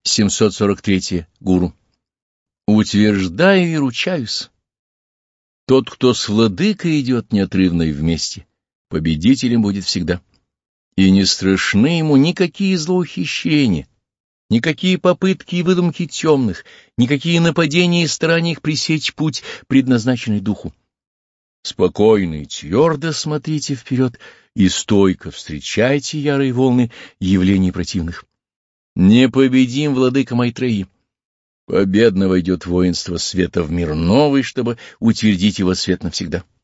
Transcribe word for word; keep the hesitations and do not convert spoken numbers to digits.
семьсот сорок три. Гуру. Утверждаю и ручаюсь. Тот, кто с владыкой идет неотрывно и вместе, победителем будет всегда. И не страшны ему никакие злоухищрения, никакие попытки и выдумки темных, никакие нападения и старания их пресечь путь, предназначенный духу. Спокойно и твердо смотрите вперед и стойко встречайте ярые волны явлений противных. Непобедим владыка Майтреи. Победно войдет воинство света в мир новый, чтобы утвердить его свет навсегда.